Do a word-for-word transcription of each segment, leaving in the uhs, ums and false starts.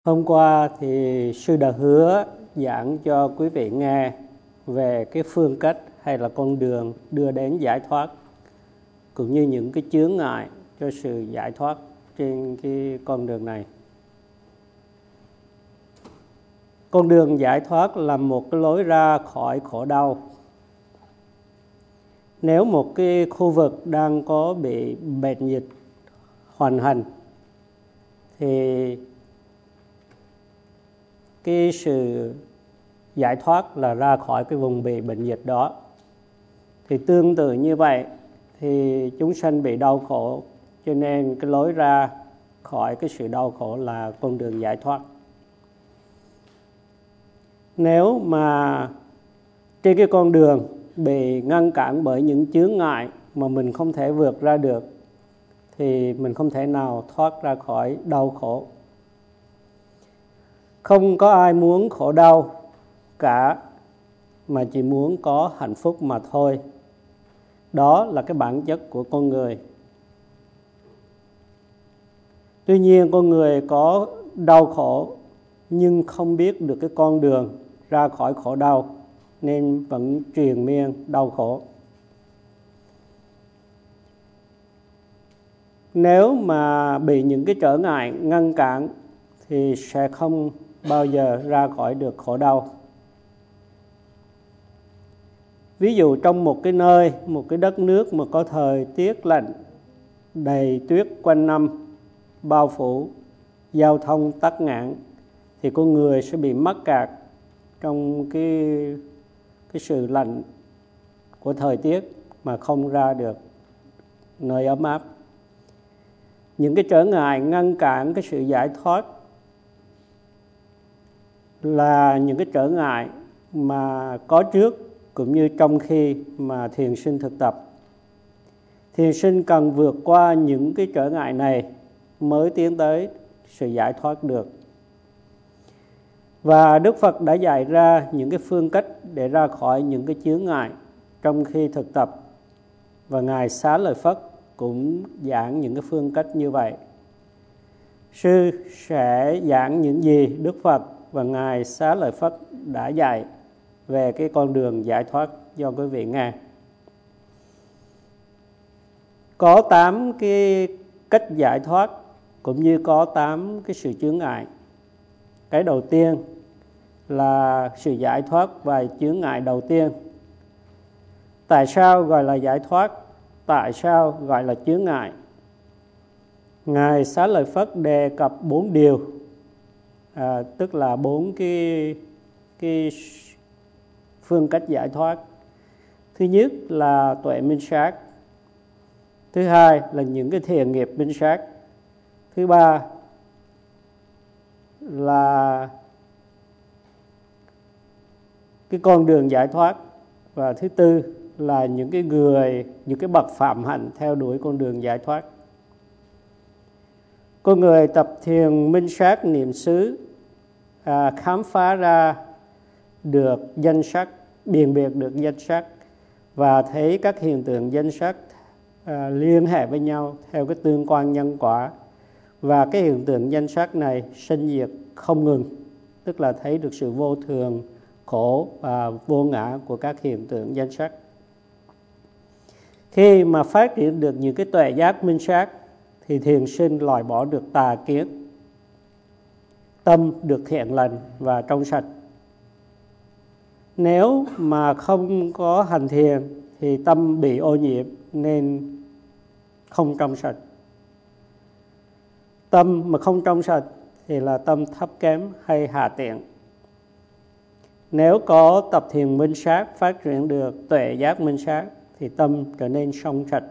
Hôm qua thì sư đã hứa giảng cho quý vị nghe về cái phương cách hay là con đường đưa đến giải thoát, cũng như những cái chướng ngại cho sự giải thoát trên cái con đường này. Con đường giải thoát là một cái lối ra khỏi khổ đau. Nếu một cái khu vực đang có bị bệnh dịch hoành hành thì cái sự giải thoát là ra khỏi cái vùng bị bệnh dịch đó. Thì tương tự như vậy thì chúng sanh bị đau khổ, cho nên cái lối ra khỏi cái sự đau khổ là con đường giải thoát. Nếu mà trên cái con đường bị ngăn cản bởi những chướng ngại mà mình không thể vượt ra được thì mình không thể nào thoát ra khỏi đau khổ. Không có ai muốn khổ đau cả, mà chỉ muốn có hạnh phúc mà thôi. Đó là cái bản chất của con người. Tuy nhiên con người có đau khổ nhưng không biết được cái con đường ra khỏi khổ đau, nên vẫn triền miên đau khổ. Nếu mà bị những cái trở ngại ngăn cản thì sẽ không bao giờ ra khỏi được khổ đau. Ví dụ trong một cái nơi, một cái đất nước mà có thời tiết lạnh, đầy tuyết quanh năm, bao phủ, giao thông tắc nghẽn, thì con người sẽ bị mắc kẹt trong cái, cái sự lạnh của thời tiết mà không ra được nơi ấm áp. Những cái trở ngại ngăn cản cái sự giải thoát là những cái trở ngại mà có trước cũng như trong khi mà thiền sinh thực tập. Thiền sinh cần vượt qua những cái trở ngại này mới tiến tới sự giải thoát được. Và Đức Phật đã dạy ra những cái phương cách để ra khỏi những cái chướng ngại trong khi thực tập. Và Ngài Xá Lợi Phất cũng giảng những cái phương cách như vậy. Sư sẽ giảng những gì Đức Phật và Ngài Xá Lợi Phất đã dạy về cái con đường giải thoát cho quý vị nghe. Có tám cái cách giải thoát cũng như có tám cái sự chướng ngại. Cái đầu tiên là sự giải thoát và chướng ngại đầu tiên. Tại sao gọi là giải thoát? Tại sao gọi là chướng ngại? Ngài Xá Lợi Phất đề cập bốn điều, à, tức là bốn cái, cái phương cách giải thoát. Thứ nhất là tuệ minh sát. Thứ hai là những cái thiền nghiệp minh sát. Thứ ba là cái con đường giải thoát. Và thứ tư là những cái người, những cái bậc phạm hạnh theo đuổi con đường giải thoát. Con người tập thiền minh sát niệm xứ, à, khám phá ra được danh sắc, biện biệt được danh sắc và thấy các hiện tượng danh sắc à, liên hệ với nhau theo cái tương quan nhân quả. Và cái hiện tượng danh sắc này sinh diệt không ngừng, tức là thấy được sự vô thường, khổ và vô ngã của các hiện tượng danh sắc. Khi mà phát triển được những cái tuệ giác minh sát thì thiền sinh loại bỏ được tà kiến, tâm được thiện lành và trong sạch. Nếu mà không có hành thiền thì tâm bị ô nhiễm nên không trong sạch. Tâm mà không trong sạch thì là tâm thấp kém hay hạ tiện. Nếu có tập thiền minh sát phát triển được tuệ giác minh sát thì tâm trở nên trong sạch.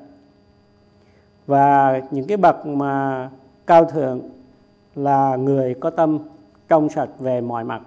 Và những cái bậc mà cao thượng là người có tâm trong sạch về mọi mặt.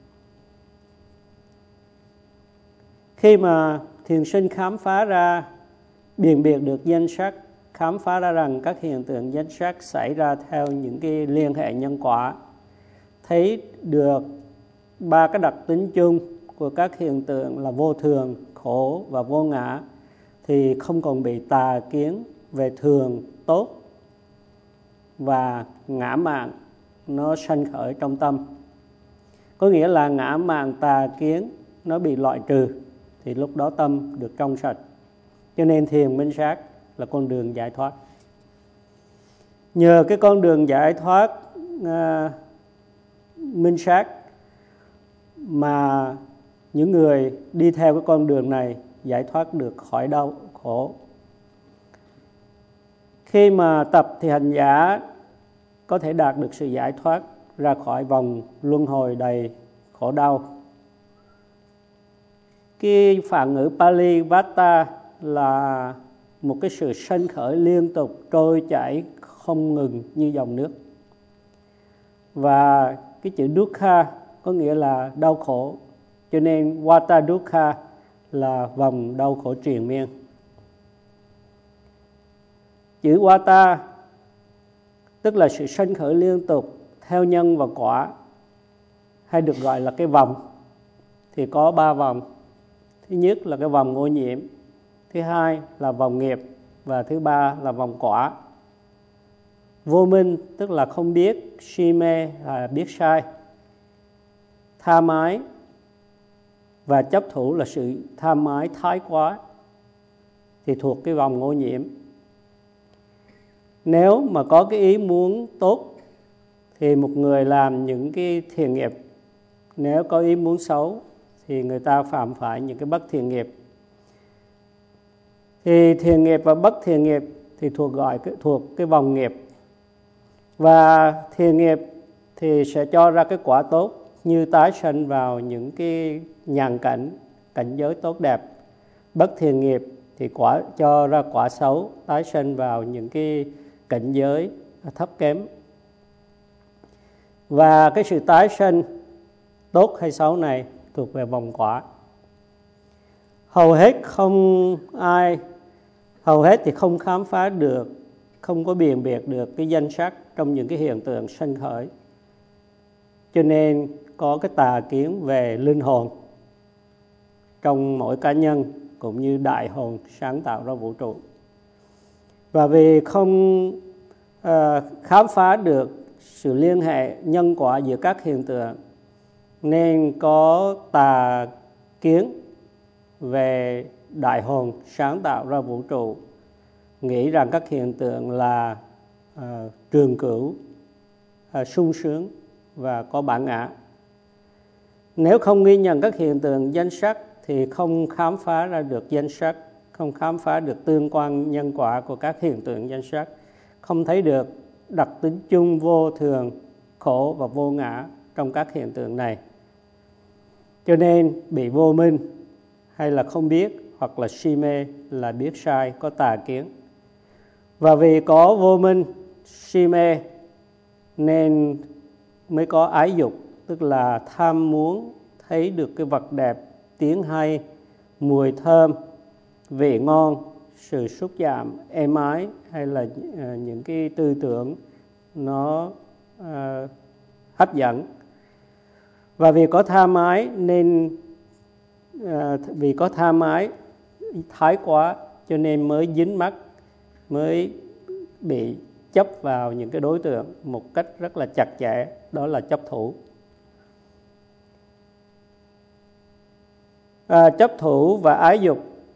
Khi mà thiền sinh khám phá ra, biện biệt được danh sắc, khám phá ra rằng các hiện tượng danh sắc xảy ra theo những cái liên hệ nhân quả, thấy được ba cái đặc tính chung của các hiện tượng là vô thường, khổ và vô ngã, thì không còn bị tà kiến về thường, tốt và ngã mạn nó sanh khởi trong tâm. Có nghĩa là ngã mạn tà kiến nó bị loại trừ, thì lúc đó tâm được trong sạch. Cho nên thiền minh sát là con đường giải thoát. Nhờ cái con đường giải thoát uh, minh sát mà những người đi theo cái con đường này giải thoát được khỏi đau khổ. Khi mà tập thì hành giả có thể đạt được sự giải thoát ra khỏi vòng luân hồi đầy khổ đau. Cái phạn ngữ Pali Vata là một cái sự sanh khởi liên tục trôi chảy không ngừng như dòng nước. Và cái chữ Dukkha có nghĩa là đau khổ, cho nên Vata Dukkha là vòng đau khổ triền miên. Chữ Vata tức là sự sanh khởi liên tục theo nhân và quả, hay được gọi là cái vòng. Thì có ba vòng. Thứ nhất là cái vòng ô nhiễm, thứ hai là vòng nghiệp, và thứ ba là vòng quả. Vô minh tức là không biết, si mê là biết sai, tha mái và chấp thủ là sự tham mái thái quá, thì thuộc cái vòng ô nhiễm. Nếu mà có cái ý muốn tốt thì một người làm những cái thiện nghiệp. Nếu có ý muốn xấu thì người ta phạm phải những cái bất thiện nghiệp. Thì thiện nghiệp và bất thiện nghiệp thì thuộc gọi thuộc cái vòng nghiệp. Và thiện nghiệp thì sẽ cho ra cái quả tốt như tái sanh vào những cái nhàn cảnh, cảnh giới tốt đẹp. Bất thiện nghiệp thì quả cho ra quả xấu, tái sanh vào những cái cảnh giới thấp kém. Và cái sự tái sanh tốt hay xấu này thuộc về vòng quả. Hầu hết không ai, hầu hết thì không khám phá được, không có biện biệt được cái danh sắc trong những cái hiện tượng sanh khởi. Cho nên có cái tà kiến về linh hồn trong mỗi cá nhân, cũng như đại hồn sáng tạo ra vũ trụ. Và vì không uh, khám phá được sự liên hệ nhân quả giữa các hiện tượng, nên có tà kiến về đại hồn sáng tạo ra vũ trụ, nghĩ rằng các hiện tượng là uh, trường cửu, uh, sung sướng và có bản ngã. Nếu không ghi nhận các hiện tượng danh sắc thì không khám phá ra được danh sắc, không khám phá được tương quan nhân quả của các hiện tượng danh sắc, không thấy được đặc tính chung vô thường, khổ và vô ngã trong các hiện tượng này. Cho nên bị vô minh hay là không biết, hoặc là si mê là biết sai, có tà kiến. Và vì có vô minh, si mê nên mới có ái dục, tức là tham muốn thấy được cái vật đẹp, tiếng hay, mùi thơm, vị ngon, sự xúc chạm êm ái, hay là uh, những cái tư tưởng nó uh, hấp dẫn. Và vì có tham ái nên uh, vì có tham ái thái quá, cho nên mới dính mắc, mới bị chấp vào những cái đối tượng một cách rất là chặt chẽ, đó là chấp thủ. À, chấp thủ và ái dục,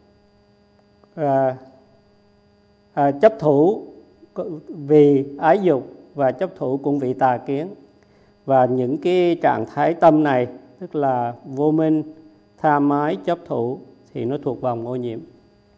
à, à, chấp thủ vì ái dục và chấp thủ cũng vì tà kiến. Và những cái trạng thái tâm này, tức là vô minh, tham ái, chấp thủ, thì nó thuộc vòng ô nhiễm.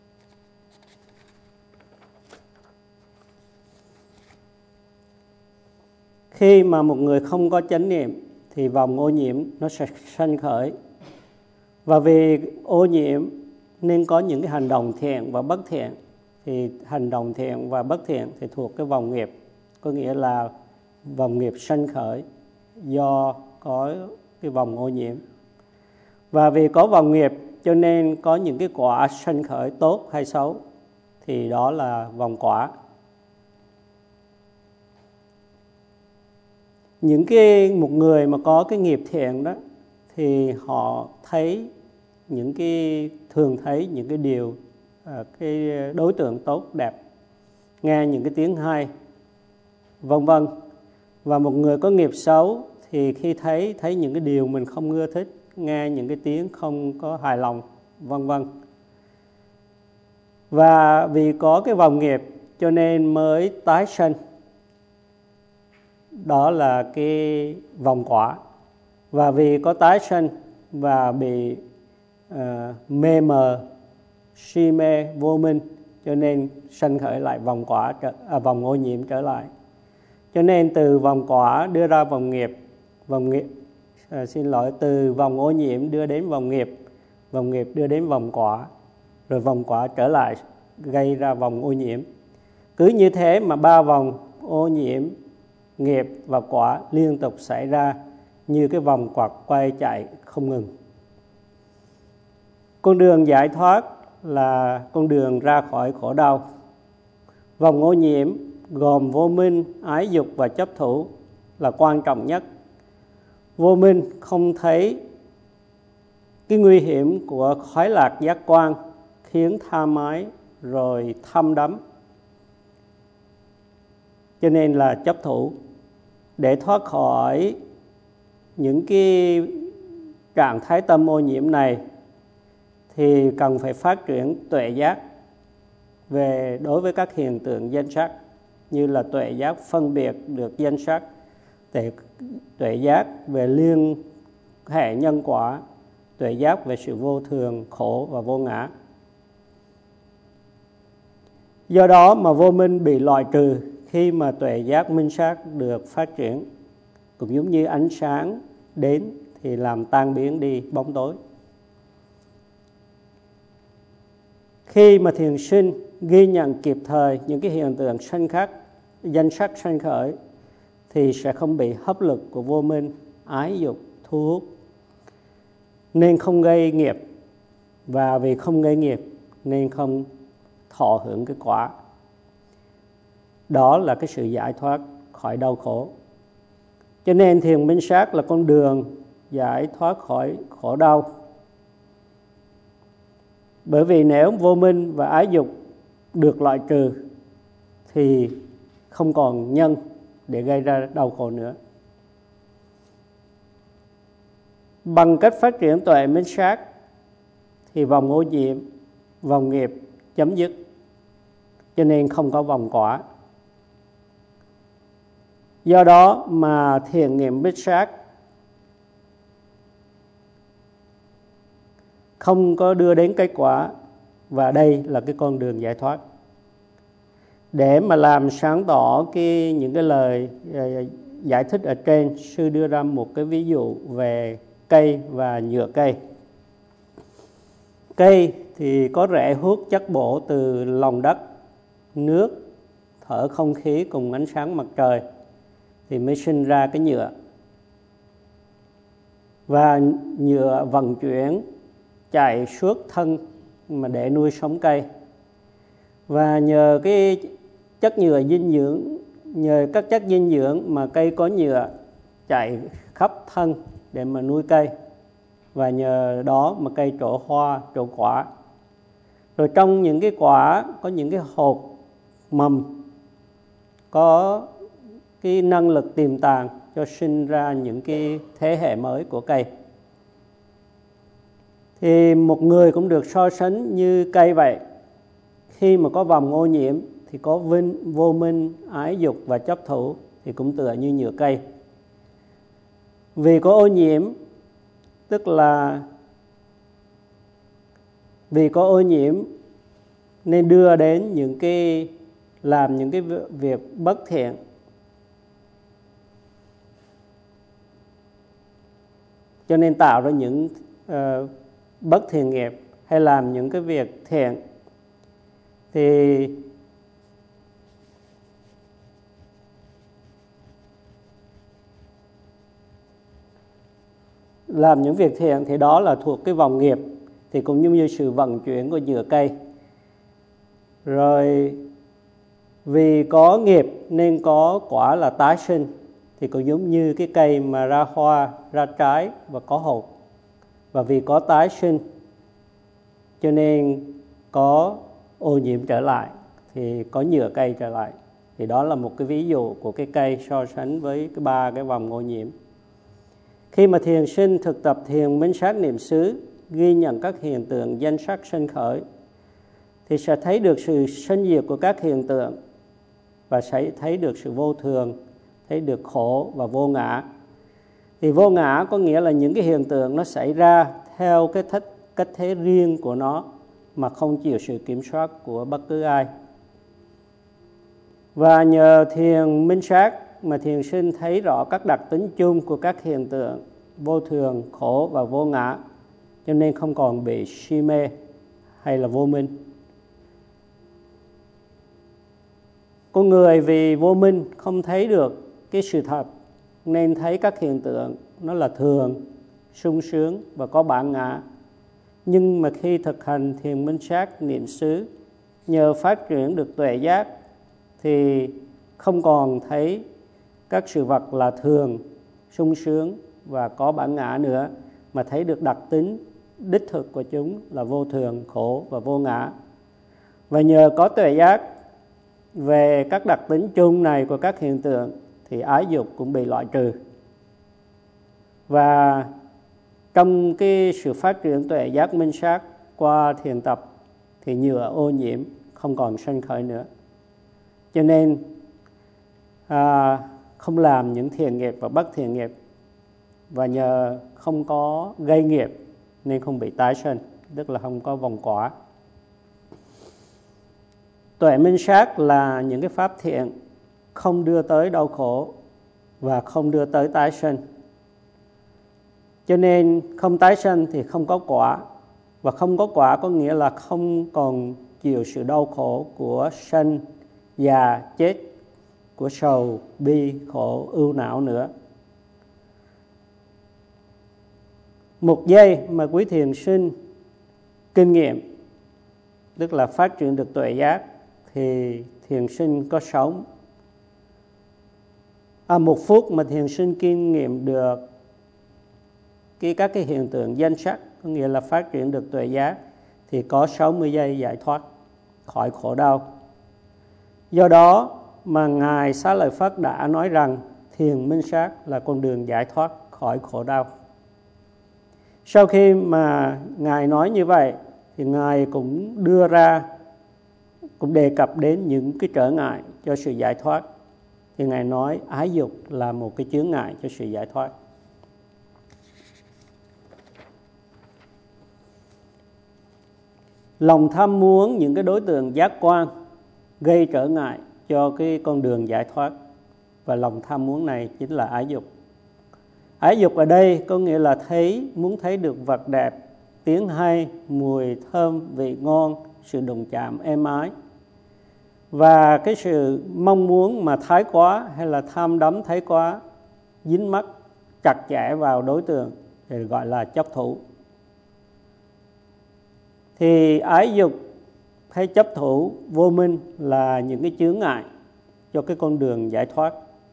Khi mà một người không có chánh niệm thì vòng ô nhiễm nó sẽ sanh khởi. Và vì ô nhiễm nên có những cái hành động thiện và bất thiện. Thì hành động thiện và bất thiện thì thuộc cái vòng nghiệp, có nghĩa là vòng nghiệp sanh khởi do có cái vòng ô nhiễm. Và vì có vòng nghiệp cho nên có những cái quả sanh khởi tốt hay xấu, thì đó là vòng quả. Những cái một người mà có cái nghiệp thiện đó thì họ thấy những cái thường thấy những cái điều cái đối tượng tốt đẹp, nghe những cái tiếng hay, vân vân. Và một người có nghiệp xấu thì khi thấy thấy những cái điều mình không ưa thích, nghe những cái tiếng không có hài lòng, vân vân. Và vì có cái vòng nghiệp cho nên mới tái sanh. Đó là cái vòng quả. Và vì có tái sanh và bị uh, mê mờ, si mê, vô minh, cho nên sanh khởi lại vòng quả, à, vòng ô nhiễm trở lại. Cho nên từ vòng quả đưa ra vòng nghiệp, vòng nghiệp à, xin lỗi từ vòng ô nhiễm đưa đến vòng nghiệp, vòng nghiệp đưa đến vòng quả, rồi vòng quả trở lại gây ra vòng ô nhiễm. Cứ như thế mà ba vòng ô nhiễm, nghiệp và quả liên tục xảy ra như cái vòng quạt quay chạy không ngừng. Con đường giải thoát là con đường ra khỏi khổ đau. Vòng ô nhiễm gồm vô minh, ái dục và chấp thủ là quan trọng nhất. Vô minh không thấy cái nguy hiểm của khoái lạc giác quan khiến tham ái rồi thâm đắm, cho nên là chấp thủ. Để thoát khỏi những cái trạng thái tâm ô nhiễm này thì cần phải phát triển tuệ giác về đối với các hiện tượng danh sắc, như là tuệ giác phân biệt được danh sắc, tuệ, tuệ giác về liên hệ nhân quả, tuệ giác về sự vô thường, khổ và vô ngã. Do đó mà vô minh bị loại trừ khi mà tuệ giác minh sát được phát triển, cũng giống như ánh sáng đến thì làm tan biến đi bóng tối. Khi mà thiền sinh ghi nhận kịp thời những cái hiện tượng sanh khắc, danh sắc sanh khởi thì sẽ không bị hấp lực của vô minh, ái dục thu hút, nên không gây nghiệp. Và vì không gây nghiệp nên không thọ hưởng cái quả. Đó là cái sự giải thoát khỏi đau khổ. Cho nên thiền minh sát là con đường giải thoát khỏi khổ đau. Bởi vì nếu vô minh và ái dục được loại trừ thì không còn nhân để gây ra đau khổ nữa. Bằng cách phát triển tuệ minh sát thì vòng ô nhiễm, vòng nghiệp chấm dứt, cho nên không có vòng quả. Do đó mà thiền nghiệm minh sát không có đưa đến kết quả, và đây là cái con đường giải thoát. Để mà làm sáng tỏ cái, những cái lời giải thích ở trên, sư đưa ra một cái ví dụ về cây và nhựa cây. Cây thì có rễ hút chất bổ từ lòng đất, nước, thở không khí cùng ánh sáng mặt trời thì mới sinh ra cái nhựa. Và nhựa vận chuyển chạy suốt thân mà để nuôi sống cây. Và nhờ cái chất nhựa dinh dưỡng, nhờ các chất dinh dưỡng mà cây có nhựa chạy khắp thân để mà nuôi cây. Và nhờ đó mà cây trổ hoa, trổ quả. Rồi trong những cái quả có những cái hột mầm có cái năng lực tiềm tàng cho sinh ra những cái thế hệ mới của cây. Thì một người cũng được so sánh như cây vậy. Khi mà có vòng ô nhiễm thì có vinh, vô minh, ái dục và chấp thủ thì cũng tựa như nhựa cây. Vì có ô nhiễm, tức là vì có ô nhiễm nên đưa đến những cái làm những cái việc bất thiện. Cho nên tạo ra những uh, bất thiện nghiệp hay làm những cái việc thiện thì làm những việc thiện thì đó là thuộc cái vòng nghiệp, thì cũng như, như sự vận chuyển của nhựa cây. Rồi vì có nghiệp nên có quả là tái sinh, thì cũng giống như cái cây mà ra hoa, ra trái và có hột. Và vì có tái sinh cho nên có ô nhiễm trở lại, thì có nhựa cây trở lại. Thì đó là một cái ví dụ của cái cây so sánh với cái ba cái vòng ô nhiễm. Khi mà thiền sinh thực tập thiền minh sát niệm xứ, ghi nhận các hiện tượng danh sắc sinh khởi, thì sẽ thấy được sự sinh diệt của các hiện tượng và sẽ thấy được sự vô thường, thấy được khổ và vô ngã. Thì vô ngã có nghĩa là những cái hiện tượng nó xảy ra theo cái thích, cách thế riêng của nó mà không chịu sự kiểm soát của bất cứ ai. Và nhờ thiền minh sát mà thiền sinh thấy rõ các đặc tính chung của các hiện tượng vô thường, khổ và vô ngã, cho nên không còn bị si mê hay là vô minh. Con người vì vô minh không thấy được cái sự thật nên thấy các hiện tượng nó là thường, sung sướng và có bản ngã. Nhưng mà khi thực hành thiền minh sát niệm xứ, nhờ phát triển được tuệ giác thì không còn thấy các sự vật là thường, sung sướng và có bản ngã nữa, mà thấy được đặc tính đích thực của chúng là vô thường, khổ và vô ngã. Và nhờ có tuệ giác về các đặc tính chung này của các hiện tượng thì ái dục cũng bị loại trừ. Và trong cái sự phát triển tuệ giác minh sát qua thiền tập thì nhựa ô nhiễm không còn sanh khởi nữa. Cho nên à, không làm những thiện nghiệp và bất thiện nghiệp, và nhờ không có gây nghiệp nên không bị tái sanh, tức là không có vòng quả. Tuệ minh sát là những cái pháp thiện không đưa tới đau khổ và không đưa tới tái sanh. Cho nên không tái sanh thì không có quả, và không có quả có nghĩa là không còn chịu sự đau khổ của sanh, già, chết, của sầu, bi, khổ, ưu não nữa. Một giây mà quý thiền sinh kinh nghiệm, tức là phát triển được tuệ giác, thì thiền sinh có sống. À, một phút mà thiền sinh kinh nghiệm được cái, các cái hiện tượng danh sắc, có nghĩa là phát triển được tuệ giác, thì có sáu mươi giây giải thoát khỏi khổ đau. Do đó mà Ngài Xá Lợi Phất đã nói rằng thiền minh sát là con đường giải thoát khỏi khổ đau. Sau khi mà Ngài nói như vậy thì Ngài cũng đưa ra, cũng đề cập đến những cái trở ngại cho sự giải thoát. Thì Ngài nói ái dục là một cái chướng ngại cho sự giải thoát. Lòng tham muốn những cái đối tượng giác quan gây trở ngại cho cái con đường giải thoát, và lòng tham muốn này chính là ái dục. Ái dục ở đây có nghĩa là thấy, muốn thấy được vật đẹp, tiếng hay, mùi thơm, vị ngon, sự đụng chạm êm ái. Và cái sự mong muốn mà thái quá hay là tham đắm thái quá, dính mắc chặt chẽ vào đối tượng thì gọi là chấp thủ. Thì ái dục hay chấp thủ vô minh là những cái chướng ngại cho cái con đường giải thoát.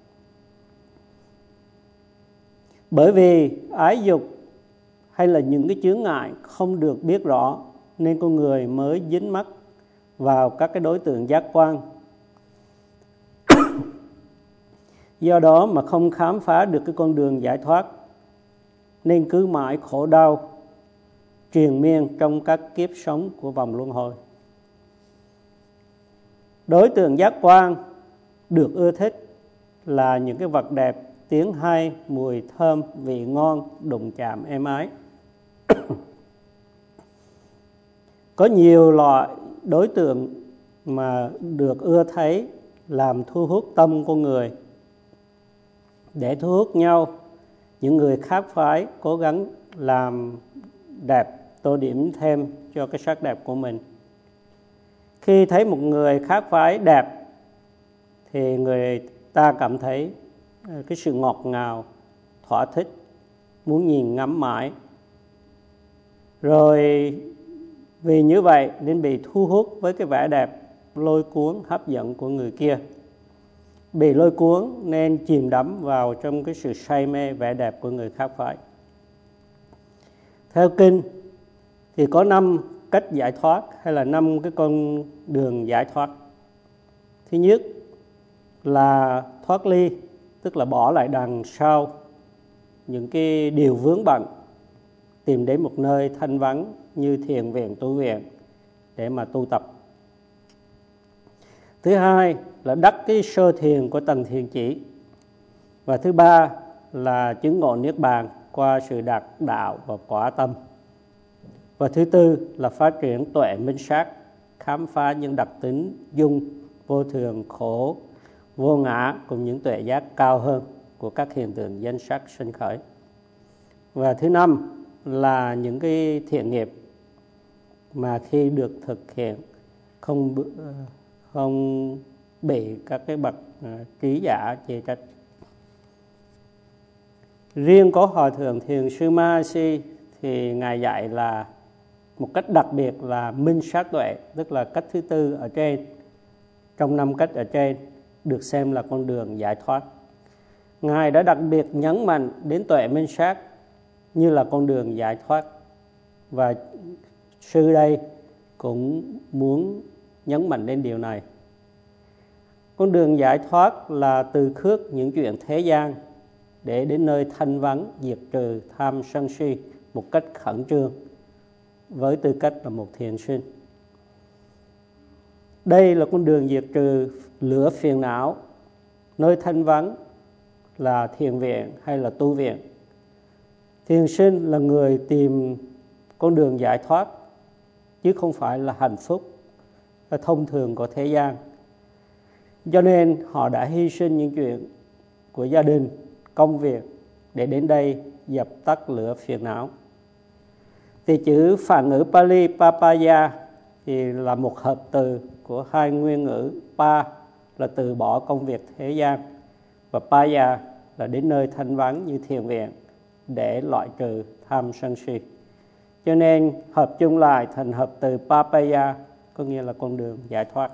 Bởi vì ái dục hay là những cái chướng ngại không được biết rõ, nên con người mới dính mắc vào các cái đối tượng giác quan. Do đó mà không khám phá được cái con đường giải thoát, nên cứ mãi khổ đau triền miên trong các kiếp sống của vòng luân hồi. Đối tượng giác quan được ưa thích là những cái vật đẹp, tiếng hay, mùi thơm, vị ngon, đụng chạm êm ái. Có nhiều loại đối tượng mà được ưa thấy làm thu hút tâm con người. Để thu hút nhau, những người khác phái cố gắng làm đẹp, tô điểm thêm cho cái sắc đẹp của mình. Khi thấy một người khác phái đẹp thì người ta cảm thấy cái sự ngọt ngào, thỏa thích, muốn nhìn ngắm mãi. Rồi vì như vậy nên bị thu hút với cái vẻ đẹp, lôi cuốn, hấp dẫn của người kia. Bị lôi cuốn nên chìm đắm vào trong cái sự say mê vẻ đẹp của người khác phái. Theo kinh thì có năm cách giải thoát hay là năm cái con đường giải thoát. Thứ nhất là thoát ly, tức là bỏ lại đằng sau những cái điều vướng bận, tìm đến một nơi thanh vắng như thiền viện, tu viện để mà tu tập. Thứ hai là đắc cái sơ thiền của tầng thiền chỉ. Và thứ ba là chứng ngộ niết bàn qua sự đạt đạo và quả tâm. Và thứ tư là phát triển tuệ minh sát, khám phá những đặc tính dung, vô thường, khổ, vô ngã cùng những tuệ giác cao hơn của các hiện tượng danh sắc sinh khởi. Và thứ năm là những cái thiện nghiệp mà khi được thực hiện không không bị các cái bậc trí giả chê trách. Riêng có Hòa Thượng Thiền Sư Mahasi thì Ngài dạy là một cách đặc biệt là minh sát tuệ, tức là cách thứ tư ở trên, trong năm cách ở trên, được xem là con đường giải thoát. Ngài đã đặc biệt nhấn mạnh đến tuệ minh sát như là con đường giải thoát. Và sư đây cũng muốn nhấn mạnh đến điều này. Con đường giải thoát là từ khước những chuyện thế gian để đến nơi thanh vắng, diệt trừ tham sân si một cách khẩn trương với tư cách là một thiền sinh. Đây là con đường diệt trừ lửa phiền não. Nơi thanh vắng là thiền viện hay là tu viện. Thiền sinh là người tìm con đường giải thoát, chứ không phải là hạnh phúc thông thường của thế gian. Cho nên họ đã hy sinh những chuyện của gia đình, công việc để đến đây dập tắt lửa phiền não. Thì chữ phản ngữ Pali Papaya thì là một hợp từ của hai nguyên ngữ. Pa là từ bỏ công việc thế gian, và Paya là đến nơi thanh vắng như thiền viện để loại trừ tham sân si. Cho nên hợp chung lại thành hợp từ Papaya, có nghĩa là con đường giải thoát.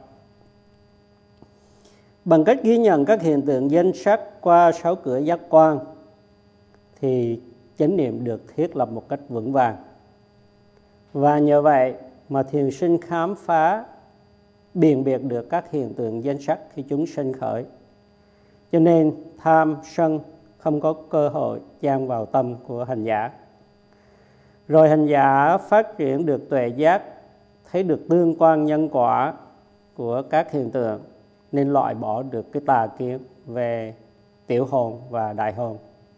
Bằng cách ghi nhận các hiện tượng danh sắc qua sáu cửa giác quan thì chánh niệm được thiết lập một cách vững vàng. Và nhờ vậy mà thiền sinh khám phá, biện biệt được các hiện tượng danh sắc khi chúng sinh khởi. Cho nên tham, sân không có cơ hội chan vào tâm của hành giả. Rồi hành giả phát triển được tuệ giác, thấy được tương quan nhân quả của các hiện tượng, nên loại bỏ được cái tà kiến về tiểu hồn và đại hồn.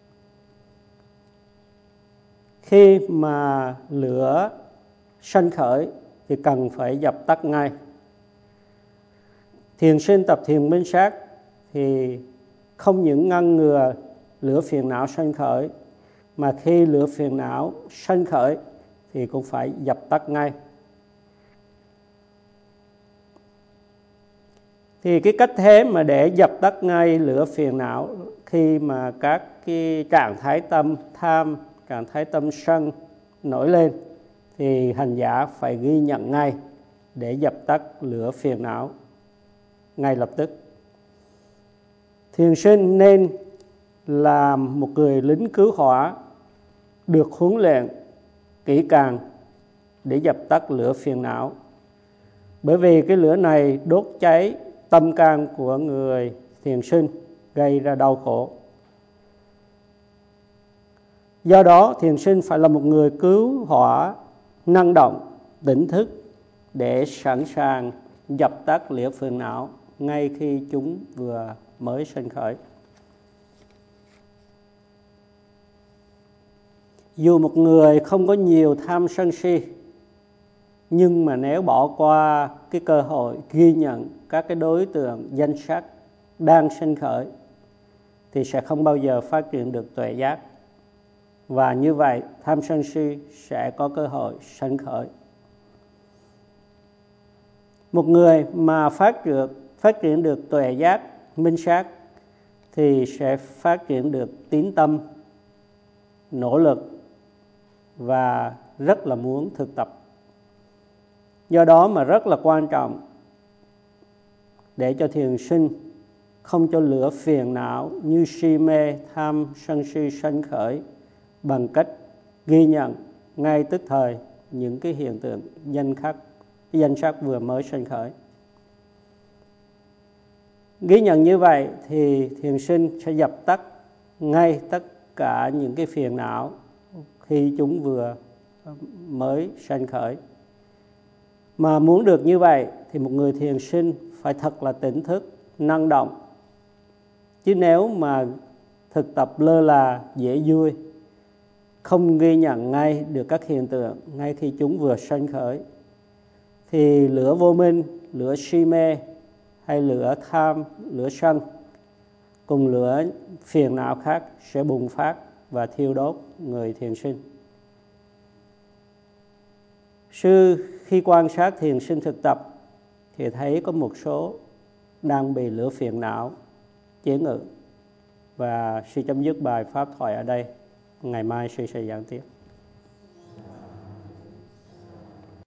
Khi mà lửa sanh khởi thì cần phải dập tắt ngay. Thiền sinh tập thiền minh sát thì không những ngăn ngừa lửa phiền não sanh khởi, mà khi lửa phiền não sanh khởi thì cũng phải dập tắt ngay. Thì cái cách thế mà để dập tắt ngay lửa phiền não khi mà các cái trạng thái tâm tham, trạng thái tâm sân nổi lên, thì hành giả phải ghi nhận ngay để dập tắt lửa phiền não ngay lập tức. Thiền sinh nên là một người lính cứu hỏa được huấn luyện kỹ càng để dập tắt lửa phiền não. Bởi vì cái lửa này đốt cháy tâm can của người thiền sinh, gây ra đau khổ. Do đó thiền sinh phải là một người cứu hỏa năng động, tỉnh thức để sẵn sàng dập tắt lửa phiền não ngay khi chúng vừa mới sinh khởi. Dù một người không có nhiều tham sân si, nhưng mà nếu bỏ qua cái cơ hội ghi nhận các cái đối tượng danh sắc đang sinh khởi thì sẽ không bao giờ phát triển được tuệ giác. Và như vậy tham sân si sẽ có cơ hội sinh khởi. Một người mà phát triển, phát triển được tuệ giác, minh sát thì sẽ phát triển được tín tâm, nỗ lực và rất là muốn thực tập. Do đó mà rất là quan trọng để cho thiền sinh không cho lửa phiền não như si mê, tham, sân si sanh khởi bằng cách ghi nhận ngay tức thời những cái hiện tượng danh khắc, danh sắc vừa mới sanh khởi. Ghi nhận như vậy thì thiền sinh sẽ dập tắt ngay tất cả những cái phiền não khi chúng vừa mới sanh khởi. Mà muốn được như vậy thì một người thiền sinh phải thật là tỉnh thức, năng động. Chứ nếu mà thực tập lơ là, dễ vui, không ghi nhận ngay được các hiện tượng ngay khi chúng vừa sanh khởi, thì lửa vô minh, lửa si mê hay lửa tham, lửa sân cùng lửa phiền não khác sẽ bùng phát và thiêu đốt người thiền sinh. Sư khi quan sát thiền sinh thực tập thì thấy có một số đang bị lửa phiền não chế ngự. Và sư chấm dứt bài pháp thoại ở đây. Ngày mai sư sẽ giảng tiếp.